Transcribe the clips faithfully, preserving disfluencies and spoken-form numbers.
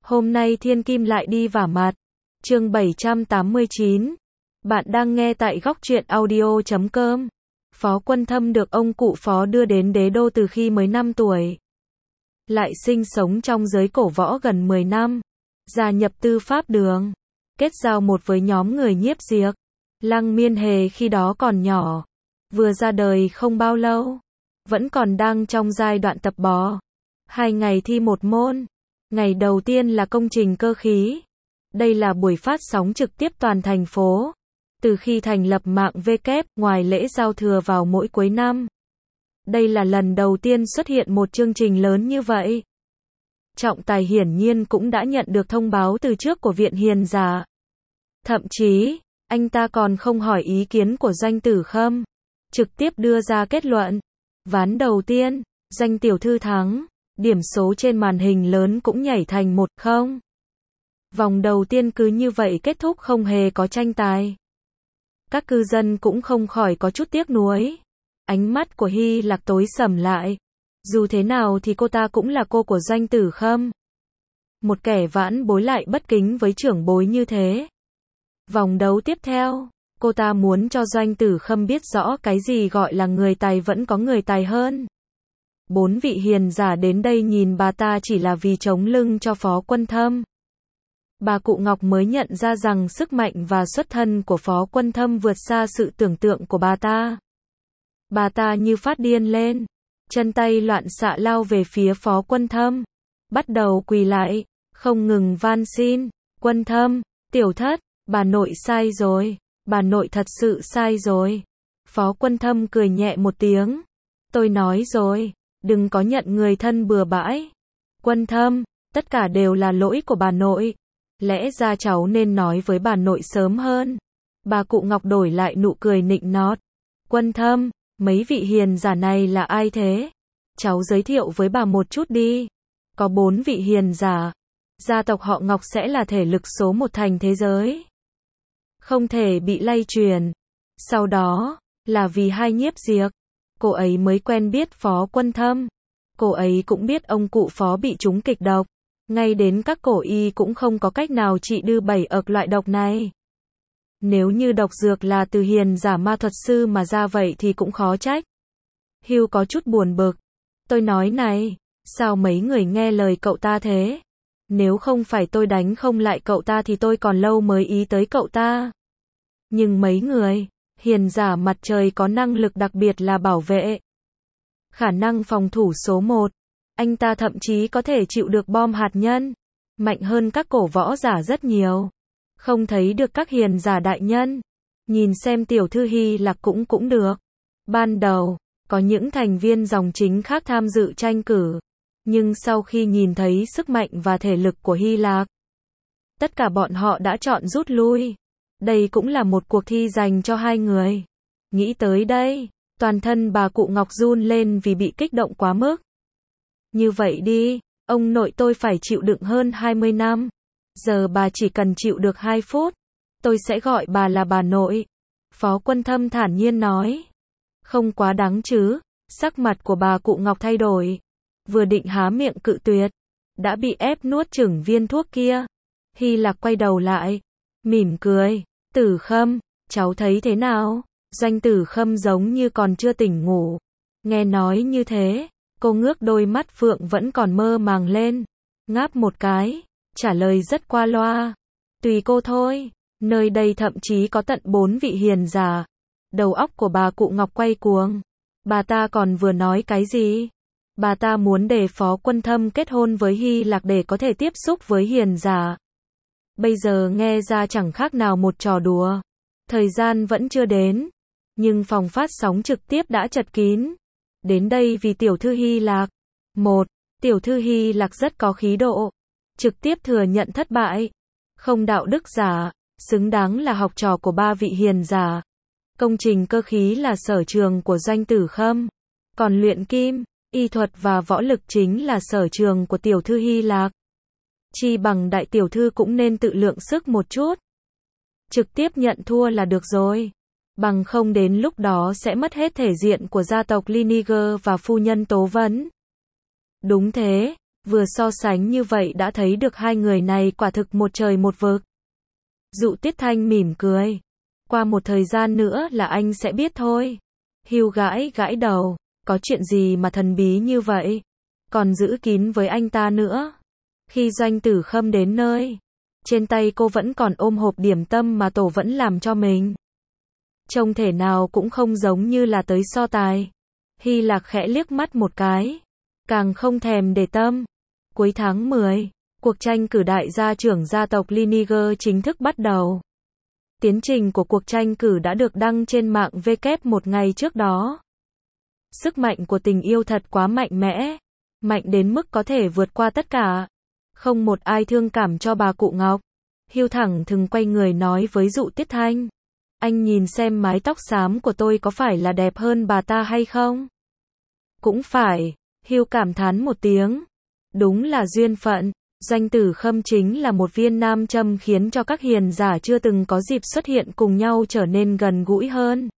Hôm nay thiên kim lại đi vả mặt. Chương bảy trăm tám mươi chín. Bạn đang nghe tại góc truyện audio chấm com. Phó Quân Thâm được ông cụ Phó đưa đến đế đô từ khi mới năm tuổi. Lại sinh sống trong giới cổ võ gần mười năm. Gia nhập Tư Pháp Đường. Kết giao một với nhóm người Nhiếp Diệc. Lăng Miên Hề khi đó còn nhỏ. Vừa ra đời không bao lâu. Vẫn còn đang trong giai đoạn tập bò. Hai ngày thi một môn. Ngày đầu tiên là công trình cơ khí. Đây là buổi phát sóng trực tiếp toàn thành phố. Từ khi thành lập mạng vê kép, ngoài lễ giao thừa vào mỗi cuối năm. Đây là lần đầu tiên xuất hiện một chương trình lớn như vậy. Trọng tài hiển nhiên cũng đã nhận được thông báo từ trước của Viện Hiền Giả. Thậm chí, anh ta còn không hỏi ý kiến của Doanh Tử Khâm. Trực tiếp đưa ra kết luận. Ván đầu tiên, Doanh tiểu thư thắng. Điểm số trên màn hình lớn cũng nhảy thành một không. Vòng đầu tiên cứ như vậy kết thúc không hề có tranh tài. Các cư dân cũng không khỏi có chút tiếc nuối. Ánh mắt của Hy Lạc tối sầm lại. Dù thế nào thì cô ta cũng là cô của Doanh Tử Khâm. Một kẻ vãn bối lại bất kính với trưởng bối như thế. Vòng đấu tiếp theo, cô ta muốn cho Doanh Tử Khâm biết rõ cái gì gọi là người tài vẫn có người tài hơn. Bốn vị hiền giả đến đây nhìn bà ta chỉ là vì chống lưng cho Phó Quân Thâm. Bà cụ Ngọc mới nhận ra rằng sức mạnh và xuất thân của Phó Quân Thâm vượt xa sự tưởng tượng của bà ta. Bà ta như phát điên lên, chân tay loạn xạ lao về phía Phó Quân Thâm, bắt đầu quỳ lại, không ngừng van xin, Quân Thâm, tiểu thất, bà nội sai rồi, bà nội thật sự sai rồi. Phó Quân Thâm cười nhẹ một tiếng, tôi nói rồi, đừng có nhận người thân bừa bãi. Quân Thâm, tất cả đều là lỗi của bà nội. Lẽ ra cháu nên nói với bà nội sớm hơn. Bà cụ Ngọc đổi lại nụ cười nịnh nót. Quân Thâm, mấy vị hiền giả này là ai thế? Cháu giới thiệu với bà một chút đi. Có bốn vị hiền giả. Gia tộc họ Ngọc sẽ là thể lực số một thành thế giới. Không thể bị lay truyền. Sau đó, là vì hai Nhiếp Diệc. Cô ấy mới quen biết Phó Quân Thâm. Cô ấy cũng biết ông cụ Phó bị trúng kịch độc. Ngay đến các cổ y cũng không có cách nào trị đư bảy ậc loại độc này. Nếu như độc dược là từ hiền giả ma thuật sư mà ra vậy thì cũng khó trách. Hugh có chút buồn bực. Tôi nói này, sao mấy người nghe lời cậu ta thế? Nếu không phải tôi đánh không lại cậu ta thì tôi còn lâu mới ý tới cậu ta. Nhưng mấy người, hiền giả mặt trời có năng lực đặc biệt là bảo vệ. Khả năng phòng thủ số một. Anh ta thậm chí có thể chịu được bom hạt nhân. Mạnh hơn các cổ võ giả rất nhiều. Không thấy được các hiền giả đại nhân. Nhìn xem tiểu thư Hy Lạc cũng cũng được. Ban đầu, có những thành viên dòng chính khác tham dự tranh cử. Nhưng sau khi nhìn thấy sức mạnh và thể lực của Hy Lạc, tất cả bọn họ đã chọn rút lui. Đây cũng là một cuộc thi dành cho hai người. Nghĩ tới đây, toàn thân bà cụ Ngọc run lên vì bị kích động quá mức. Như vậy đi, ông nội tôi phải chịu đựng hơn hai mươi năm. Giờ bà chỉ cần chịu được hai phút. Tôi sẽ gọi bà là bà nội. Phó Quân Thâm thản nhiên nói. Không quá đáng chứ. Sắc mặt của bà cụ Ngọc thay đổi. Vừa định há miệng cự tuyệt. Đã bị ép nuốt chửng viên thuốc kia. Hy Lạc quay đầu lại. Mỉm cười. Tử Khâm, cháu thấy thế nào? Doanh Tử Khâm giống như còn chưa tỉnh ngủ. Nghe nói như thế. Cô ngước đôi mắt phượng vẫn còn mơ màng lên. Ngáp một cái. Trả lời rất qua loa. Tùy cô thôi. Nơi đây thậm chí có tận bốn vị hiền giả. Đầu óc của bà cụ Ngọc quay cuồng. Bà ta còn vừa nói cái gì? Bà ta muốn để Phó Quân Thâm kết hôn với Hy Lạc để có thể tiếp xúc với hiền giả. Bây giờ nghe ra chẳng khác nào một trò đùa. Thời gian vẫn chưa đến. Nhưng phòng phát sóng trực tiếp đã chật kín. Đến đây vì tiểu thư Hy Lạc. Một, tiểu thư Hy Lạc rất có khí độ. Trực tiếp thừa nhận thất bại. Không đạo đức giả. Xứng đáng là học trò của ba vị hiền giả. Công trình cơ khí là sở trường của Doanh Tử Khâm. Còn luyện kim, y thuật và võ lực chính là sở trường của tiểu thư Hy Lạc. Chi bằng đại tiểu thư cũng nên tự lượng sức một chút. Trực tiếp nhận thua là được rồi. Bằng không đến lúc đó sẽ mất hết thể diện của gia tộc Liniger và phu nhân Tố Vấn. Đúng thế, Vừa so sánh như vậy đã thấy được hai người này quả thực một trời một vực. Dụ Tiết Thanh mỉm cười. Qua một thời gian nữa là anh sẽ biết thôi. Hugh gãi gãi đầu. Có chuyện gì mà thần bí như vậy? Còn giữ kín với anh ta nữa. Khi Doanh Tử Khâm đến nơi, trên tay cô vẫn còn ôm hộp điểm tâm mà tổ vẫn làm cho mình. Trông thể nào cũng không giống như là tới so tài. Hy Lạc khẽ liếc mắt một cái. Càng không thèm để tâm. Cuối tháng mười, cuộc tranh cử đại gia trưởng gia tộc Lineker chính thức bắt đầu. Tiến trình của cuộc tranh cử đã được đăng trên mạng W một ngày trước đó. Sức mạnh của tình yêu thật quá mạnh mẽ. Mạnh đến mức có thể vượt qua tất cả. Không một ai thương cảm cho bà cụ Ngọc. Hugh thẳng thừng quay người nói với Dụ Tiết Thanh. Anh nhìn xem mái tóc xám của tôi có phải là đẹp hơn bà ta hay không? Cũng phải. Hugh cảm thán một tiếng. Đúng là duyên phận. Doanh Tử Khâm chính là một viên nam châm khiến cho các hiền giả chưa từng có dịp xuất hiện cùng nhau trở nên gần gũi hơn.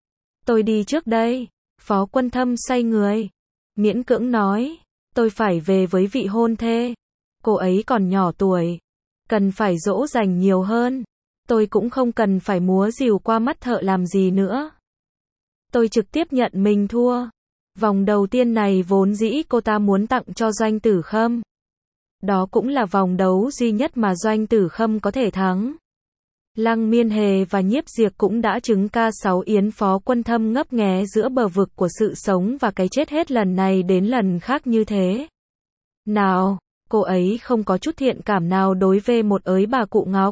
Tôi đi trước đây. Phó Quân Thâm xoay người. Miễn cưỡng nói. Tôi phải về với vị hôn thê. Cô ấy còn nhỏ tuổi. Cần phải dỗ dành nhiều hơn. Tôi cũng không cần phải múa rìu qua mắt thợ làm gì nữa. Tôi trực tiếp nhận mình thua. Vòng đầu tiên này vốn dĩ cô ta muốn tặng cho Doanh Tử Khâm. Đó cũng là vòng đấu duy nhất mà Doanh Tử Khâm có thể thắng. Lăng Miên Hề và Nhiếp Diệp cũng đã chứng ca sáu yến. Phó Quân Thâm ngấp nghé giữa bờ vực của sự sống và cái chết hết lần này đến lần khác như thế. Nào, cô ấy không có chút thiện cảm nào đối với một ới bà cụ Ngọc.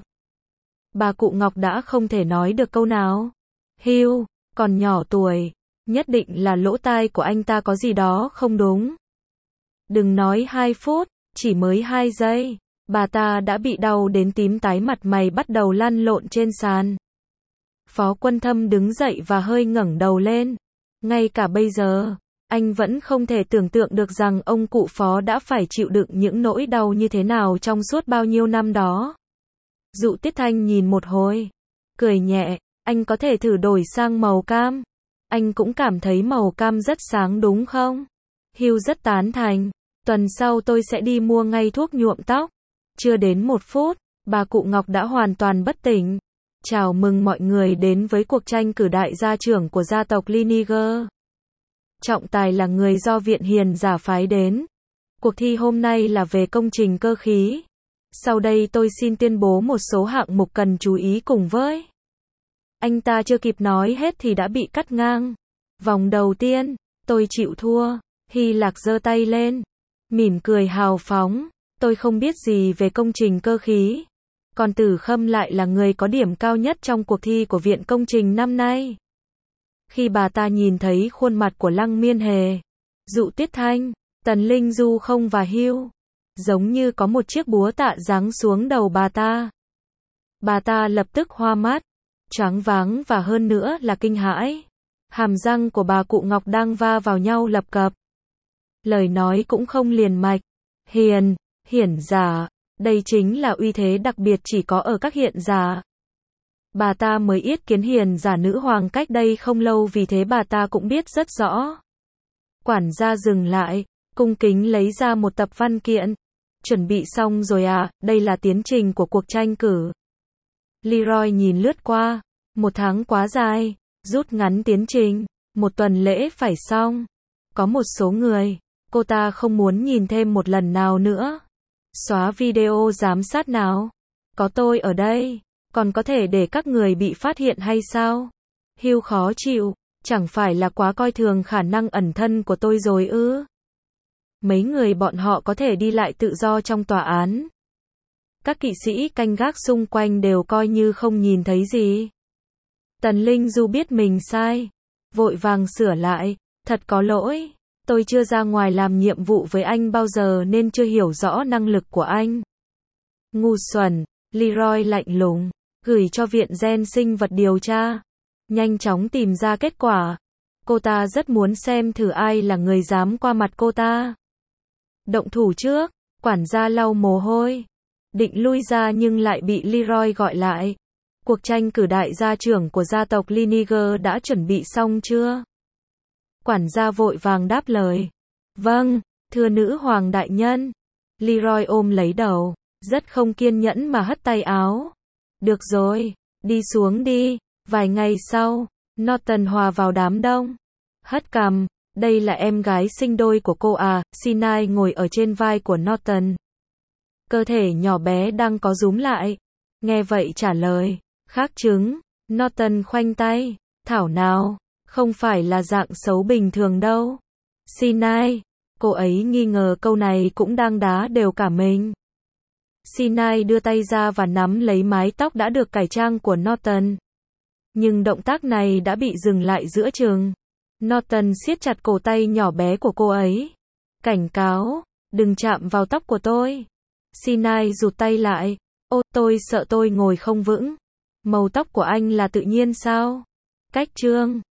Bà cụ Ngọc đã không thể nói được câu nào. Hugh, còn nhỏ tuổi, nhất định là lỗ tai của anh ta có gì đó không đúng. Đừng nói hai phút, chỉ mới hai giây, bà ta đã bị đau đến tím tái mặt mày bắt đầu lăn lộn trên sàn. Phó Quân Thâm đứng dậy và hơi ngẩng đầu lên. Ngay cả bây giờ, anh vẫn không thể tưởng tượng được rằng ông cụ Phó đã phải chịu đựng những nỗi đau như thế nào trong suốt bao nhiêu năm đó. Dụ Tiết Thanh nhìn một hồi, cười nhẹ, anh có thể thử đổi sang màu cam. Anh cũng cảm thấy màu cam rất sáng đúng không? Hugh rất tán thành. Tuần sau tôi sẽ đi mua ngay thuốc nhuộm tóc. Chưa đến một phút, bà cụ Ngọc đã hoàn toàn bất tỉnh. Chào mừng mọi người đến với cuộc tranh cử đại gia trưởng của gia tộc Lineker. Trọng tài là người do Viện Hiền giả phái đến. Cuộc thi hôm nay là về công trình cơ khí. Sau đây tôi xin tuyên bố một số hạng mục cần chú ý cùng với. Anh ta chưa kịp nói hết thì đã bị cắt ngang. Vòng đầu tiên, tôi chịu thua. Hy Lạc giơ tay lên, mỉm cười hào phóng. Tôi không biết gì về công trình cơ khí. Còn Tử Khâm lại là người có điểm cao nhất trong cuộc thi của Viện Công trình năm nay. Khi bà ta nhìn thấy khuôn mặt của Lăng Miên Hề, Dụ Tiết Thanh, Tần Linh Du không và Hugh, giống như có một chiếc búa tạ giáng xuống đầu bà ta. Bà ta lập tức hoa mắt, choáng váng và hơn nữa là kinh hãi. Hàm răng của bà cụ Ngọc đang va vào nhau lập cập. Lời nói cũng không liền mạch. Hiền, hiển giả, đây chính là uy thế đặc biệt chỉ có ở các hiện giả. Bà ta mới yết kiến hiền giả nữ hoàng cách đây không lâu vì thế bà ta cũng biết rất rõ. Quản gia dừng lại, cung kính lấy ra một tập văn kiện. Chuẩn bị xong rồi à, đây là tiến trình của cuộc tranh cử. Leroy nhìn lướt qua, một tháng quá dài, rút ngắn tiến trình, một tuần lễ phải xong. Có một số người, cô ta không muốn nhìn thêm một lần nào nữa. Xóa video giám sát nào. Có tôi ở đây, còn có thể để các người bị phát hiện hay sao? Hugh khó chịu, chẳng phải là quá coi thường khả năng ẩn thân của tôi rồi ư? Mấy người bọn họ có thể đi lại tự do trong tòa án. Các kỵ sĩ canh gác xung quanh đều coi như không nhìn thấy gì. Tần Linh Du biết mình sai, vội vàng sửa lại, thật có lỗi, tôi chưa ra ngoài làm nhiệm vụ với anh bao giờ nên chưa hiểu rõ năng lực của anh. Ngu xuẩn, Leroy lạnh lùng, gửi cho viện gen sinh vật điều tra. Nhanh chóng tìm ra kết quả. Cô ta rất muốn xem thử ai là người dám qua mặt cô ta. Động thủ trước, quản gia lau mồ hôi. Định lui ra nhưng lại bị Leroy gọi lại. Cuộc tranh cử đại gia trưởng của gia tộc Lineker đã chuẩn bị xong chưa? Quản gia vội vàng đáp lời. Vâng, thưa nữ hoàng đại nhân. Leroy ôm lấy đầu, rất không kiên nhẫn mà hất tay áo. Được rồi, đi xuống đi. Vài ngày sau, Norton hòa vào đám đông. Hất cằm, đây là em gái sinh đôi của cô à, Sinai ngồi ở trên vai của Norton. Cơ thể nhỏ bé đang có rúm lại. Nghe vậy trả lời, khác trứng. Norton khoanh tay, thảo nào, không phải là dạng xấu bình thường đâu. Sinai, cô ấy nghi ngờ câu này cũng đang đá đều cả mình. Sinai đưa tay ra và nắm lấy mái tóc đã được cải trang của Norton. Nhưng động tác này đã bị dừng lại giữa chừng. Norton siết chặt cổ tay nhỏ bé của cô ấy. Cảnh cáo, đừng chạm vào tóc của tôi. Sinai rụt tay lại. Ô, tôi sợ tôi ngồi không vững. Màu tóc của anh là tự nhiên sao? Cách trương.